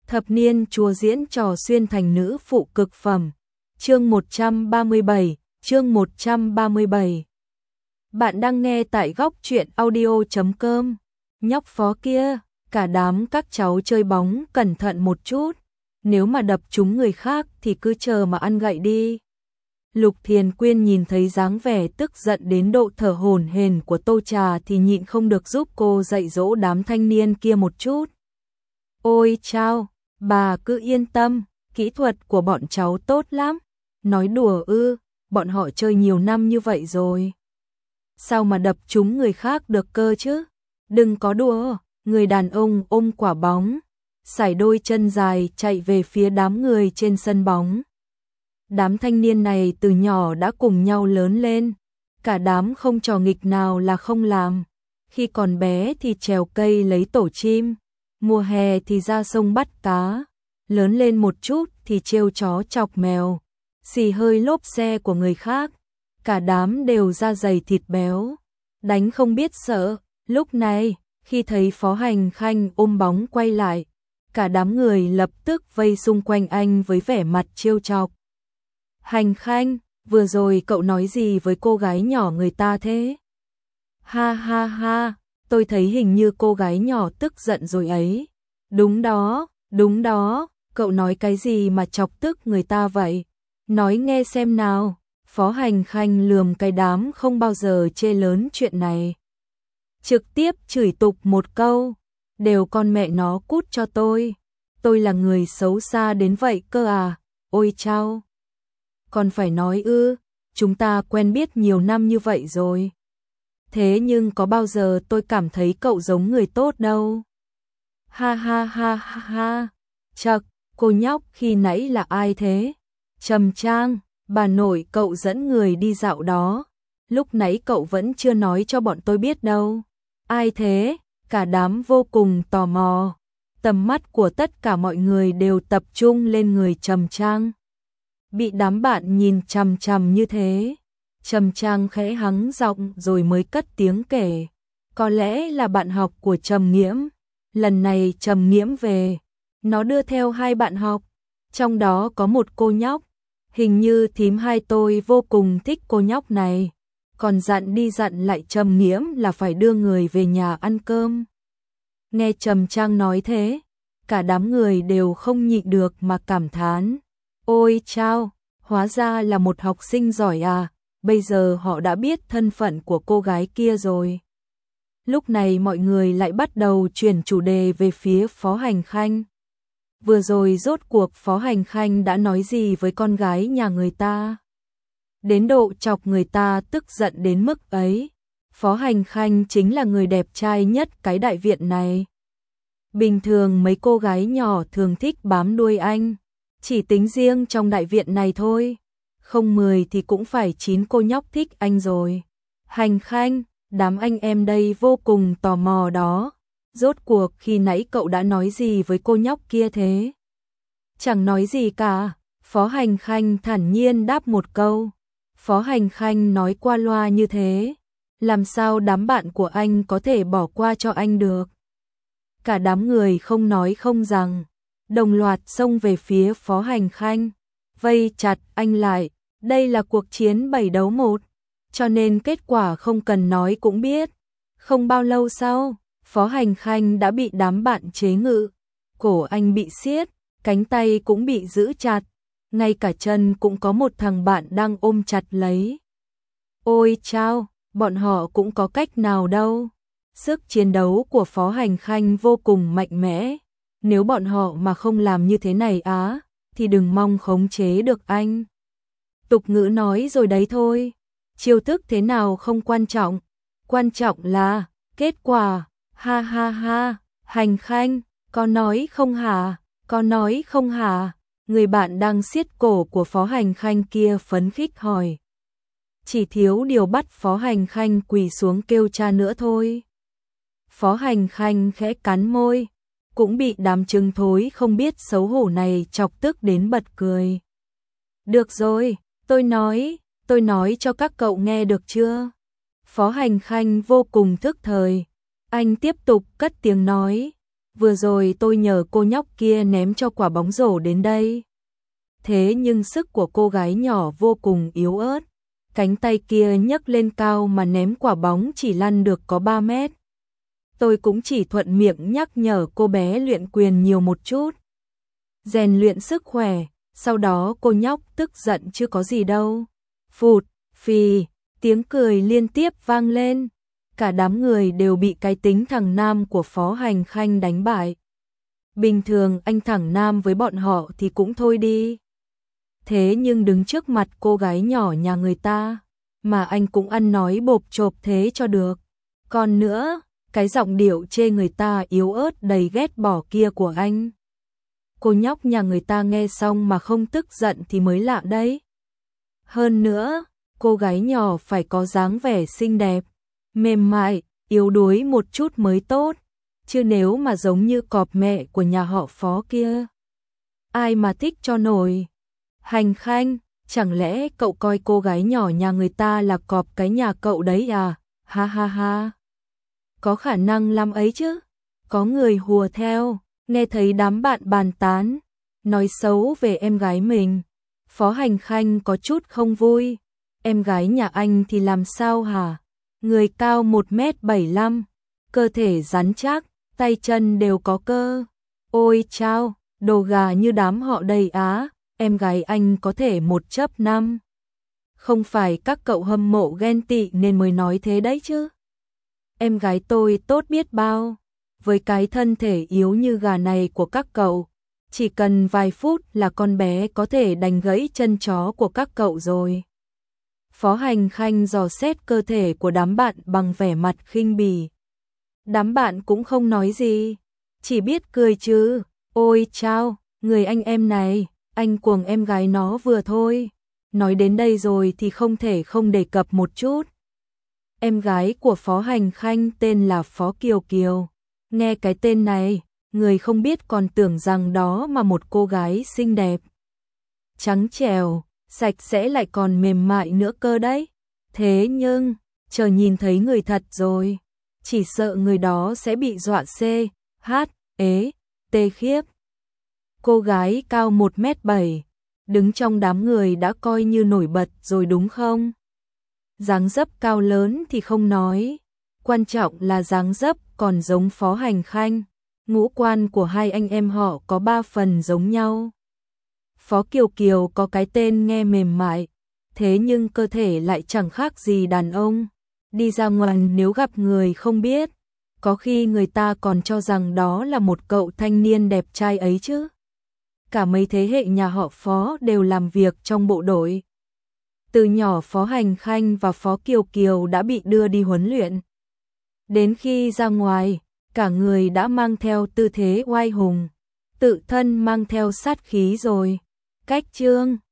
Thập niên chúa diễn trò xuyên thành nữ phụ cực phẩm. Chương 137, chương 137. Bạn đang nghe tại góc truyện audio.com. Nhóc Phó kia, cả đám các cháu chơi bóng cẩn thận một chút, nếu mà đập trúng người khác thì cứ chờ mà ăn gậy đi. Lục Thiền Quyên nhìn thấy dáng vẻ tức giận đến độ thở hổn hển của Tô Trà thì nhịn không được giúp cô dạy dỗ đám thanh niên kia một chút. Ôi chao, bà cứ yên tâm, kỹ thuật của bọn cháu tốt lắm. Nói đùa ư, bọn họ chơi nhiều năm như vậy rồi. Sao mà đập trúng người khác được cơ chứ? Đừng có đùa, người đàn ông ôm quả bóng, sải đôi chân dài chạy về phía đám người trên sân bóng. Đám thanh niên này từ nhỏ đã cùng nhau lớn lên, cả đám không trò nghịch nào là không làm. Khi còn bé thì trèo cây lấy tổ chim, mùa hè thì ra sông bắt cá, lớn lên một chút thì trêu chó chọc mèo, xì hơi lốp xe của người khác, cả đám đều da dày thịt béo, đánh không biết sợ. Lúc này, khi thấy Phó Hành Khanh ôm bóng quay lại, cả đám người lập tức vây xung quanh anh với vẻ mặt trêu chọc. Hành Khanh, vừa rồi cậu nói gì với cô gái nhỏ người ta thế? Ha ha ha, tôi thấy hình như cô gái nhỏ tức giận rồi ấy. Đúng đó, cậu nói cái gì mà chọc tức người ta vậy? Nói nghe xem nào. Phó Hành Khanh lườm cái đám không bao giờ chê lớn chuyện này. Trực tiếp chửi tục một câu, đều con mẹ nó cút cho tôi là người xấu xa đến vậy cơ à, ôi chao. Còn phải nói ư, chúng ta quen biết nhiều năm như vậy rồi. Thế nhưng có bao giờ tôi cảm thấy cậu giống người tốt đâu. Ha ha ha ha ha, chậc, cô nhóc khi nãy là ai thế? Trầm Trang, bà nội cậu dẫn người đi dạo đó, lúc nãy cậu vẫn chưa nói cho bọn tôi biết đâu. Ai thế? Cả đám vô cùng tò mò, tầm mắt của tất cả mọi người đều tập trung lên người Trầm Trang. Bị đám bạn nhìn chằm chằm như thế, Trầm Trang khẽ hắng giọng rồi mới cất tiếng kể. Có lẽ là bạn học của Trầm Nghiễm, lần này Trầm Nghiễm về, nó đưa theo hai bạn học, trong đó có một cô nhóc, hình như thím hai tôi vô cùng thích cô nhóc này, còn dặn đi dặn lại Trầm Nghiễm là phải đưa người về nhà ăn cơm. Nghe Trầm Trang nói thế, cả đám người đều không nhịn được mà cảm thán. Ôi chao, hóa ra là một học sinh giỏi à, bây giờ họ đã biết thân phận của cô gái kia rồi. Lúc này mọi người lại bắt đầu chuyển chủ đề về phía Phó Hành Khanh. Vừa rồi rốt cuộc Phó Hành Khanh đã nói gì với con gái nhà người ta? Đến độ chọc người ta tức giận đến mức ấy. Phó Hành Khanh chính là người đẹp trai nhất cái đại viện này. Bình thường mấy cô gái nhỏ thường thích bám đuôi anh. Chỉ tính riêng trong đại viện này thôi, không 10 thì cũng phải 9 cô nhóc thích anh rồi. Hành Khanh, đám anh em đây vô cùng tò mò đó. Rốt cuộc khi nãy cậu đã nói gì với cô nhóc kia thế? Chẳng nói gì cả, Phó Hành Khanh thản nhiên đáp một câu. Phó Hành Khanh nói qua loa như thế, làm sao đám bạn của anh có thể bỏ qua cho anh được? Cả đám người không nói không rằng, đồng loạt xông về phía Phó Hành Khanh, vây chặt anh lại. Đây là cuộc chiến 7 đấu 1, cho nên kết quả không cần nói cũng biết. Không bao lâu sau, Phó Hành Khanh đã bị đám bạn chế ngự, cổ anh bị siết, cánh tay cũng bị giữ chặt, ngay cả chân cũng có một thằng bạn đang ôm chặt lấy. Ôi chao, bọn họ cũng có cách nào đâu. Sức chiến đấu của Phó Hành Khanh vô cùng mạnh mẽ. Nếu bọn họ mà không làm như thế này thì đừng mong khống chế được anh. Tục ngữ nói rồi đấy thôi, chiêu thức thế nào không quan trọng, quan trọng là kết quả. Ha ha ha, Hành Khanh, có nói không hả, có nói không hả? Người bạn đang siết cổ của Phó Hành Khanh kia phấn khích hỏi. Chỉ thiếu điều bắt Phó Hành Khanh quỳ xuống kêu cha nữa thôi. Phó Hành Khanh khẽ cắn môi, cũng bị đám trứng thối không biết xấu hổ này chọc tức đến bật cười. Được rồi, tôi nói cho các cậu nghe được chưa? Phó Hành Khanh vô cùng thức thời, anh tiếp tục cất tiếng nói. vừa rồi tôi nhờ cô nhóc kia ném cho quả bóng rổ đến đây. Thế nhưng sức của cô gái nhỏ vô cùng yếu ớt, cánh tay kia nhấc lên cao mà ném quả bóng chỉ lăn được có 3 mét. Tôi cũng chỉ thuận miệng nhắc nhở cô bé luyện quyền nhiều một chút, rèn luyện sức khỏe, sau đó cô nhóc tức giận chứ có gì đâu. Phụt, phì, tiếng cười liên tiếp vang lên, cả đám người đều bị cái tính thằng Nam của Phó Hành Khanh đánh bại. Bình thường anh thằng Nam với bọn họ thì cũng thôi đi. Thế nhưng đứng trước mặt cô gái nhỏ nhà người ta, mà anh cũng ăn nói bộp chộp thế cho được. Còn nữa, cái giọng điệu chê người ta yếu ớt đầy ghét bỏ kia của anh. Cô nhóc nhà người ta nghe xong mà không tức giận thì mới lạ đấy. Hơn nữa, cô gái nhỏ phải có dáng vẻ xinh đẹp, mềm mại, yếu đuối một chút mới tốt, chứ nếu mà giống như cọp mẹ của nhà họ Phó kia, ai mà thích cho nổi. Hành Khanh, chẳng lẽ cậu coi cô gái nhỏ nhà người ta là cọp cái nhà cậu đấy à? Ha ha ha. Có khả năng lắm ấy chứ. Có người hùa theo, nghe thấy đám bạn bàn tán, nói xấu về em gái mình. Phó Hành Khanh có chút không vui. Em gái nhà anh thì làm sao hả? Người cao 1m75, cơ thể rắn chắc, tay chân đều có cơ. Ôi chao, đồ gà như đám họ đầy Á. Em gái anh có thể 1/5. Không phải các cậu hâm mộ ghen tị nên mới nói thế đấy chứ. Em gái tôi tốt biết bao. Với cái thân thể yếu như gà này của các cậu, chỉ cần vài phút là con bé có thể đánh gãy chân chó của các cậu rồi. Phó Hành Khanh dò xét cơ thể của đám bạn bằng vẻ mặt khinh bỉ. Đám bạn cũng không nói gì, chỉ biết cười chứ. Ôi chao, người anh em này, anh cuồng em gái nó vừa thôi. Nói đến đây rồi thì không thể không đề cập một chút. Em gái của Phó Hành Khanh tên là Phó Kiều Kiều. Nghe cái tên này, người không biết còn tưởng rằng đó mà một cô gái xinh đẹp, trắng trẻo, sạch sẽ lại còn mềm mại nữa cơ đấy. Thế nhưng, chờ nhìn thấy người thật rồi, chỉ sợ người đó sẽ bị dọa tê khiếp. Cô gái cao 1m7, đứng trong đám người đã coi như nổi bật rồi đúng không? Dáng dấp cao lớn thì không nói, quan trọng là dáng dấp còn giống Phó Hành Khanh. Ngũ quan của hai anh em họ có 3 phần giống nhau. Phó Kiều Kiều có cái tên nghe mềm mại, thế nhưng cơ thể lại chẳng khác gì đàn ông. Đi ra ngoài nếu gặp người không biết, có khi người ta còn cho rằng đó là một cậu thanh niên đẹp trai ấy chứ. Cả mấy thế hệ nhà họ Phó đều làm việc trong bộ đội. Từ nhỏ Phó Hành Khanh và Phó Kiều Kiều đã bị đưa đi huấn luyện. Đến khi ra ngoài, cả người đã mang theo tư thế oai hùng, tự thân mang theo sát khí rồi. Cách trương